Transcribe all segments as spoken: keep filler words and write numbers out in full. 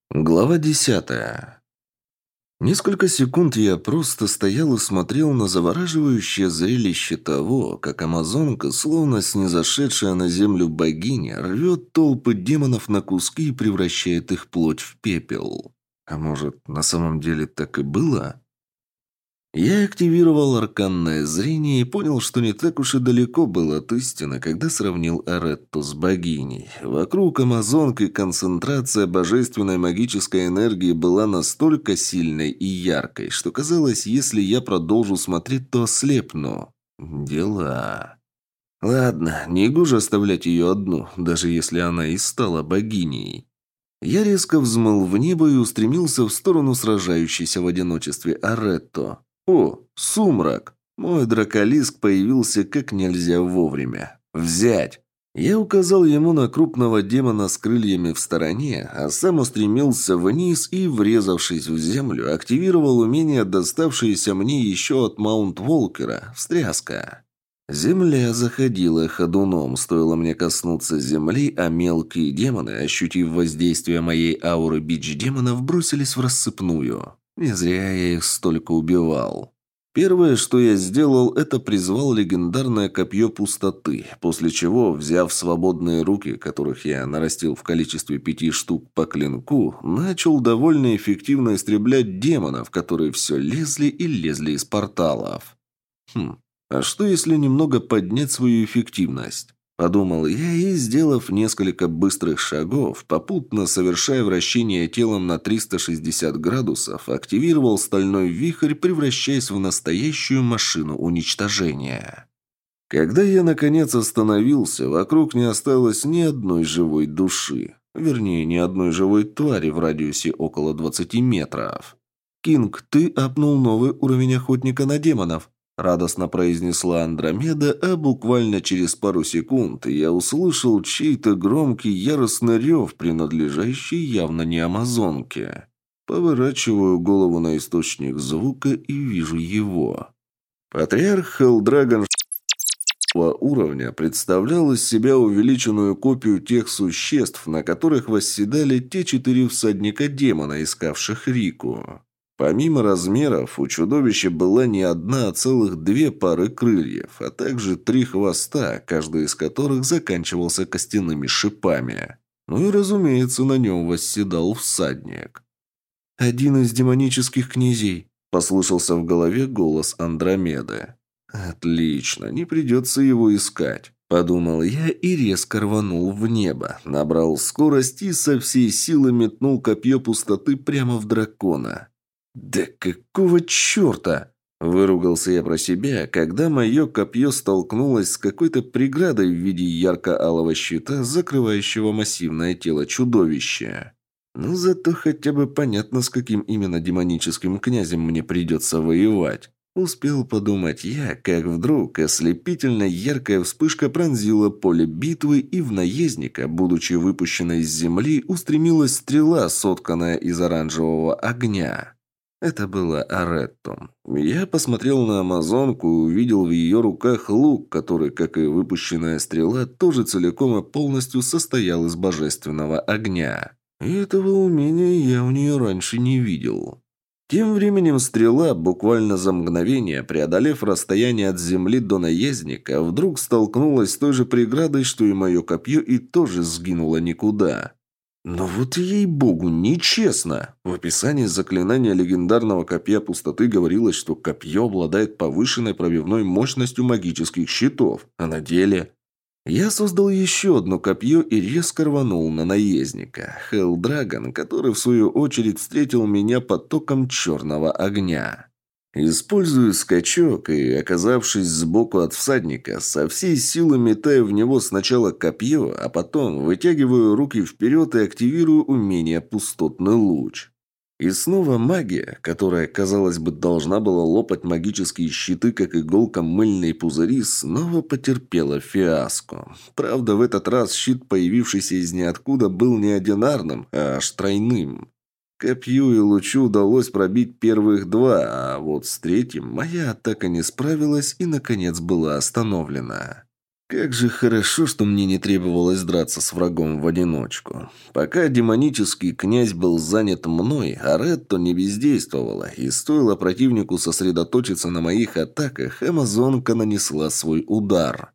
Глава десятая. Несколько секунд я просто стоял и смотрел на завораживающее зрелище того, как амазонка, словно снизошедшая на землю богиня, рвет толпы демонов на куски и превращает их плоть в пепел. А может, на самом деле так и было? Я активировал арканное зрение и понял, что не так уж и далеко был от истины, когда сравнил Аретту с богиней. Вокруг амазонки концентрация божественной магической энергии была настолько сильной и яркой, что казалось, если я продолжу смотреть, то ослепну. Дела. Ладно, не гоже оставлять ее одну, даже если она и стала богиней. Я резко взмыл в небо и устремился в сторону сражающейся в одиночестве Аретто. О, сумрак! Мой драколиск появился как нельзя вовремя. Взять! Я указал ему на крупного демона с крыльями в стороне, а сам устремился вниз и, врезавшись в землю, активировал умение, доставшееся мне еще от Маунт-Волкера, встряска. Земля заходила ходуном, стоило мне коснуться земли, а мелкие демоны, ощутив воздействие моей ауры бич-демонов, бросились в рассыпную. Не зря я их столько убивал. Первое, что я сделал, это призвал легендарное копье пустоты, после чего, взяв свободные руки, которых я нарастил в количестве пяти штук по клинку, начал довольно эффективно истреблять демонов, которые все лезли и лезли из порталов. Хм. А что, если немного поднять свою эффективность? Подумал я и, сделав несколько быстрых шагов, попутно совершая вращение телом на триста шестьдесят градусов, активировал стальной вихрь, превращаясь в настоящую машину уничтожения. Когда я, наконец, остановился, вокруг не осталось ни одной живой души. Вернее, ни одной живой твари в радиусе около двадцати метров. «Кинг, ты апнул новый уровень охотника на демонов», радостно произнесла Андромеда, а буквально через пару секунд я услышал чей-то громкий яростный рев, принадлежащий явно не амазонке. Поворачиваю голову на источник звука и вижу его. Патриарх Хелдрагон уровня представлял из себя увеличенную копию тех существ, на которых восседали те четыре всадника-демона, искавших Рику. Помимо размеров, у чудовища была не одна, а целых две пары крыльев, а также три хвоста, каждый из которых заканчивался костяными шипами. Ну и, разумеется, на нем восседал всадник. «Один из демонических князей», – послышался в голове голос Андромеды. «Отлично, не придется его искать», – подумал я и резко рванул в небо, набрал скорость и со всей силы метнул копье пустоты прямо в дракона. «Да какого черта?» – выругался я про себя, когда мое копье столкнулось с какой-то преградой в виде ярко-алого щита, закрывающего массивное тело чудовища. Ну, зато хотя бы понятно, с каким именно демоническим князем мне придется воевать. Успел подумать я, как вдруг ослепительно яркая вспышка пронзила поле битвы, и в наездника, будучи выпущенной из земли, устремилась стрела, сотканная из оранжевого огня. Это было Ареттом. Я посмотрел на амазонку и увидел в ее руках лук, который, как и выпущенная стрела, тоже целиком и полностью состоял из божественного огня. И этого умения я у нее раньше не видел. Тем временем стрела, буквально за мгновение, преодолев расстояние от земли до наездника, вдруг столкнулась с той же преградой, что и мое копье, и тоже сгинула никуда. Но вот ей-богу, нечестно. В описании заклинания легендарного копья пустоты говорилось, что копье обладает повышенной пробивной мощностью магических щитов, а на деле... Я создал еще одно копье и резко рванул на наездника, Хелдрагон, который в свою очередь встретил меня потоком черного огня. Используя скачок и, оказавшись сбоку от всадника, со всей силы метаю в него сначала копье, а потом вытягиваю руки вперед и активирую умение «Пустотный луч». И снова магия, которая, казалось бы, должна была лопать магические щиты, как иголка мыльные пузыри, снова потерпела фиаско. Правда, в этот раз щит, появившийся из ниоткуда, был не одинарным, а аж тройным. Копью и лучу удалось пробить первых два, а вот с третьим моя атака не справилась и, наконец, была остановлена. Как же хорошо, что мне не требовалось драться с врагом в одиночку. Пока демонический князь был занят мной, Аретто не бездействовала, и стоило противнику сосредоточиться на моих атаках, амазонка нанесла свой удар.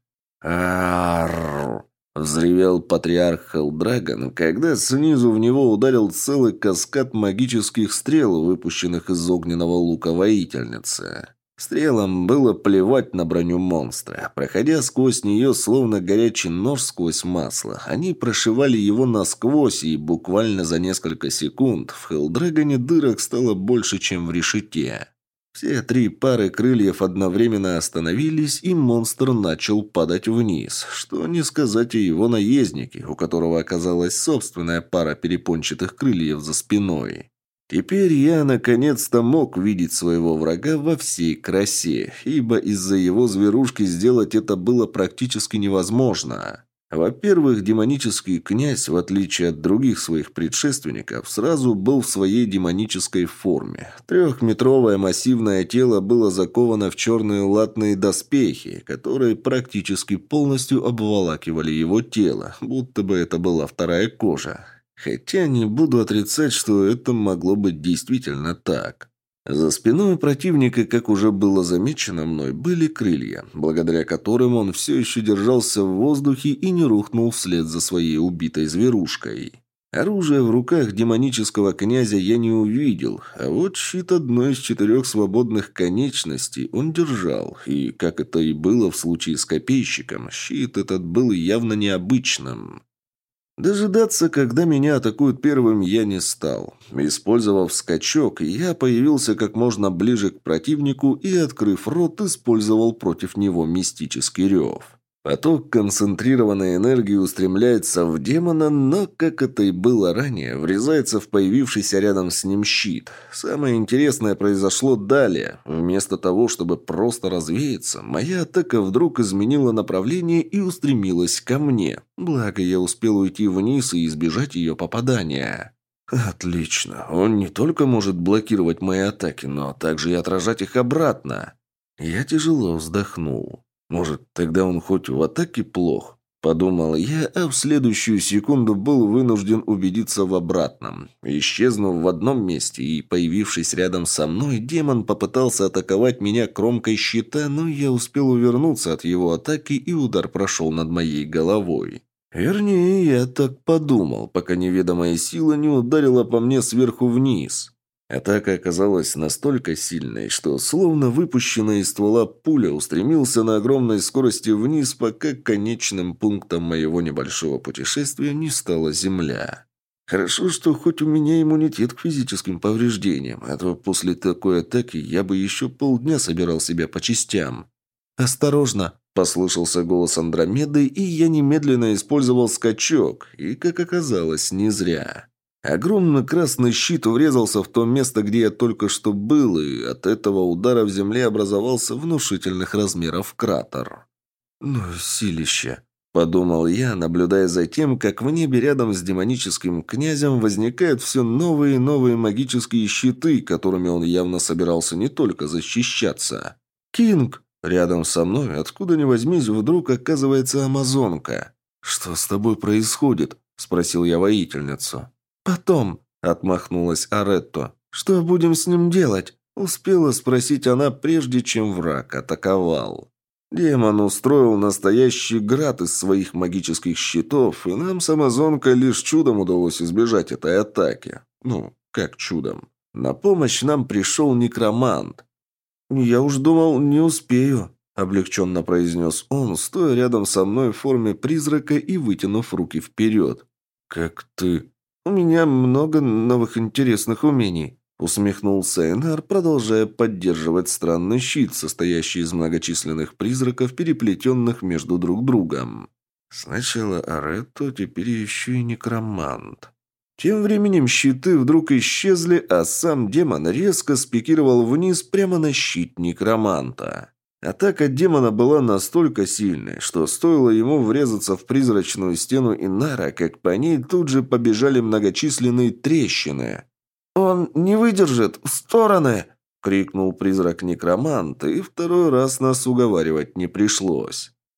«Арррр!» — взревел патриарх Хелдрагон, когда снизу в него ударил целый каскад магических стрел, выпущенных из огненного лука воительницы. Стрелам было плевать на броню монстра. Проходя сквозь нее, словно горячий нож сквозь масло, они прошивали его насквозь, и буквально за несколько секунд в Хелдрагоне дырок стало больше, чем в решете. Все три пары крыльев одновременно остановились, и монстр начал падать вниз. Что не сказать о его наезднике, у которого оказалась собственная пара перепончатых крыльев за спиной. Теперь я наконец-то мог видеть своего врага во всей красе, ибо из-за его зверушки сделать это было практически невозможно. Во-первых, демонический князь, в отличие от других своих предшественников, сразу был в своей демонической форме. Трехметровое массивное тело было заковано в черные латные доспехи, которые практически полностью обволакивали его тело, будто бы это была вторая кожа. Хотя не буду отрицать, что это могло быть действительно так. За спиной противника, как уже было замечено мной, были крылья, благодаря которым он все еще держался в воздухе и не рухнул вслед за своей убитой зверушкой. Оружия в руках демонического князя я не увидел, а вот щит одной из четырех свободных конечностей он держал, и, как это и было в случае с копейщиком, щит этот был явно необычным. Дожидаться, когда меня атакуют первым, я не стал. Использовав скачок, я появился как можно ближе к противнику и, открыв рот, использовал против него мистический рев. Поток концентрированной энергии устремляется в демона, но, как это и было ранее, врезается в появившийся рядом с ним щит. Самое интересное произошло далее. Вместо того, чтобы просто развеяться, моя атака вдруг изменила направление и устремилась ко мне. Благо, я успел уйти вниз и избежать ее попадания. Отлично. Он не только может блокировать мои атаки, но также и отражать их обратно. Я тяжело вздохнул. Может, тогда он хоть в атаке плох? Подумал я, а в следующую секунду был вынужден убедиться в обратном. Исчезнув в одном месте и появившись рядом со мной, демон попытался атаковать меня кромкой щита, но я успел увернуться от его атаки, и удар прошел над моей головой. Вернее, я так подумал, пока неведомая сила не ударила по мне сверху вниз. Атака оказалась настолько сильной, что, словно выпущенная из ствола пуля, устремился на огромной скорости вниз, пока конечным пунктом моего небольшого путешествия не стала земля. Хорошо, что хоть у меня иммунитет к физическим повреждениям, а то после такой атаки я бы еще полдня собирал себя по частям. «Осторожно!» – послышался голос Андромеды, и я немедленно использовал скачок, и, как оказалось, не зря. Огромный красный щит врезался в то место, где я только что был, и от этого удара в земле образовался внушительных размеров кратер. «Ну, силище!» – подумал я, наблюдая за тем, как в небе рядом с демоническим князем возникают все новые и новые магические щиты, которыми он явно собирался не только защищаться. «Кинг!» – рядом со мной, откуда ни возьмись, вдруг оказывается амазонка. «Что с тобой происходит?» – спросил я воительницу. «Потом», — отмахнулась Аретто. «Что будем с ним делать?» — успела спросить она, прежде чем враг атаковал. Демон устроил настоящий град из своих магических щитов, и нам с амазонкой лишь чудом удалось избежать этой атаки. Ну, как чудом. На помощь нам пришел некромант. «Я уж думал, не успею», — облегченно произнес он, стоя рядом со мной в форме призрака и вытянув руки вперед. «Как ты...» «У меня много новых интересных умений», — усмехнулся Энар, продолжая поддерживать странный щит, состоящий из многочисленных призраков, переплетенных между друг другом. Сначала Аретто, теперь еще и некромант. Тем временем щиты вдруг исчезли, а сам демон резко спикировал вниз прямо на щит некроманта. Атака демона была настолько сильной, что стоило ему врезаться в призрачную стену Инара, как по ней тут же побежали многочисленные трещины. «Он не выдержит! В стороны!» — крикнул призрак некроманта, и второй раз нас уговаривать не пришлось.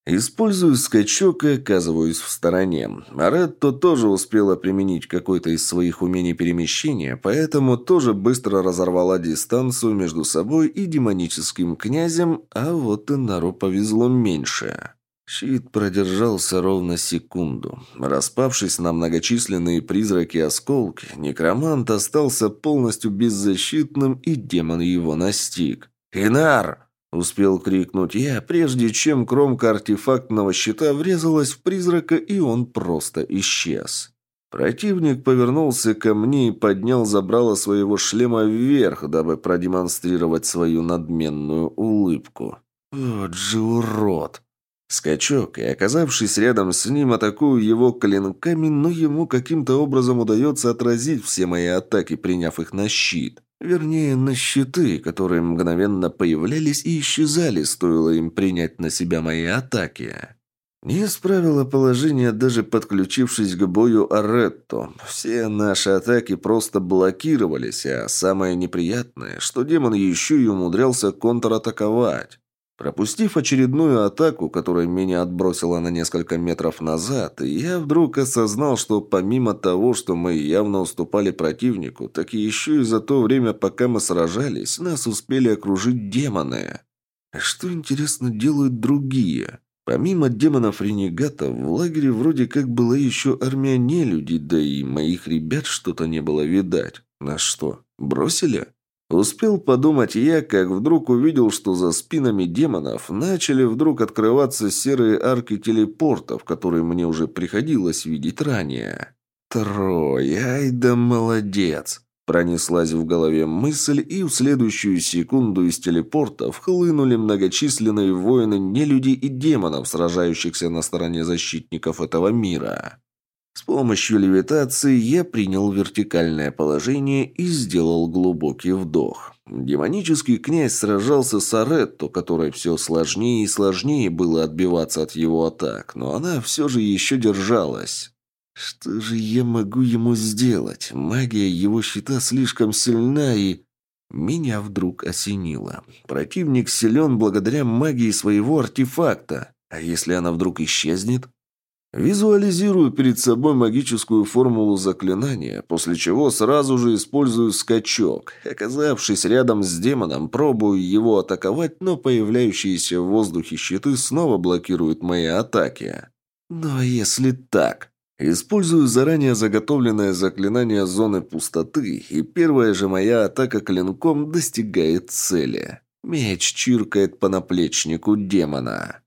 Использую скачок и оказываюсь в стороне. Аретто тоже успела применить какое-то из своих умений перемещения, поэтому тоже быстро разорвала дистанцию между собой и демоническим князем, а вот Инару повезло меньше. Щит продержался ровно секунду. Распавшись на многочисленные призраки-осколки, некромант остался полностью беззащитным, и демон его настиг. «Инар!» — успел крикнуть я, прежде чем кромка артефактного щита врезалась в призрака, и он просто исчез. Противник повернулся ко мне и поднял забрало своего шлема вверх, дабы продемонстрировать свою надменную улыбку. «Вот же урод!» Скачок, и, оказавшись рядом с ним, атакую его клинками, но ему каким-то образом удается отразить все мои атаки, приняв их на щит. Вернее, на щиты, которые мгновенно появлялись и исчезали, стоило им принять на себя мои атаки. Не исправило положение, даже подключившись к бою Аретто. Все наши атаки просто блокировались, а самое неприятное, что демон еще и умудрялся контратаковать. Пропустив очередную атаку, которая меня отбросила на несколько метров назад, я вдруг осознал, что помимо того, что мы явно уступали противнику, так и еще и за то время, пока мы сражались, нас успели окружить демоны. А что, интересно, делают другие? Помимо демонов-ренегатов, в лагере вроде как была еще армия нелюдей, да и моих ребят что-то не было видать. Нас что, бросили? Успел подумать я, как вдруг увидел, что за спинами демонов начали вдруг открываться серые арки телепортов, которые мне уже приходилось видеть ранее. «Трой, ай да молодец!» Пронеслась в голове мысль, и в следующую секунду из телепортов хлынули многочисленные воины нелюдей и демонов, сражающихся на стороне защитников этого мира. С помощью левитации я принял вертикальное положение и сделал глубокий вдох. Демонический князь сражался с Аретто, которой все сложнее и сложнее было отбиваться от его атак, но она все же еще держалась. Что же я могу ему сделать? Магия его щита слишком сильна, и... Меня вдруг осенило. Противник силен благодаря магии своего артефакта. А если она вдруг исчезнет? Визуализирую перед собой магическую формулу заклинания, после чего сразу же использую скачок. Оказавшись рядом с демоном, пробую его атаковать, но появляющиеся в воздухе щиты снова блокируют мои атаки. Но если так... Использую заранее заготовленное заклинание зоны пустоты, и первая же моя атака клинком достигает цели. Меч чиркает по наплечнику демона.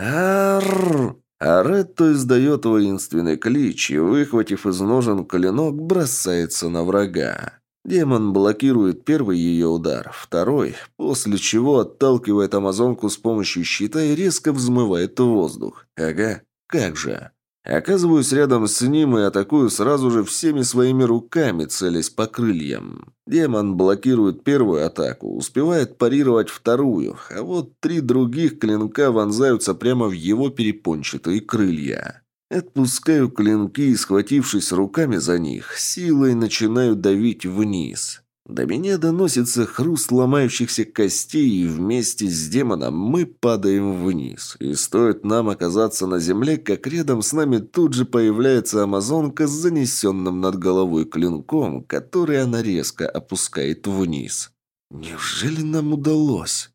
Арррр! Аретто издает воинственный клич и, выхватив из ножен клинок, бросается на врага. Демон блокирует первый ее удар, второй, после чего отталкивает амазонку с помощью щита и резко взмывает в воздух. Ага, как же. Оказываюсь рядом с ним и атакую сразу же всеми своими руками, целясь по крыльям. Демон блокирует первую атаку, успевает парировать вторую, а вот три других клинка вонзаются прямо в его перепончатые крылья. Отпускаю клинки и, схватившись руками за них, силой начинаю давить вниз. До меня доносится хруст ломающихся костей, и вместе с демоном мы падаем вниз. И стоит нам оказаться на земле, как рядом с нами тут же появляется амазонка с занесенным над головой клинком, который она резко опускает вниз. Неужели нам удалось?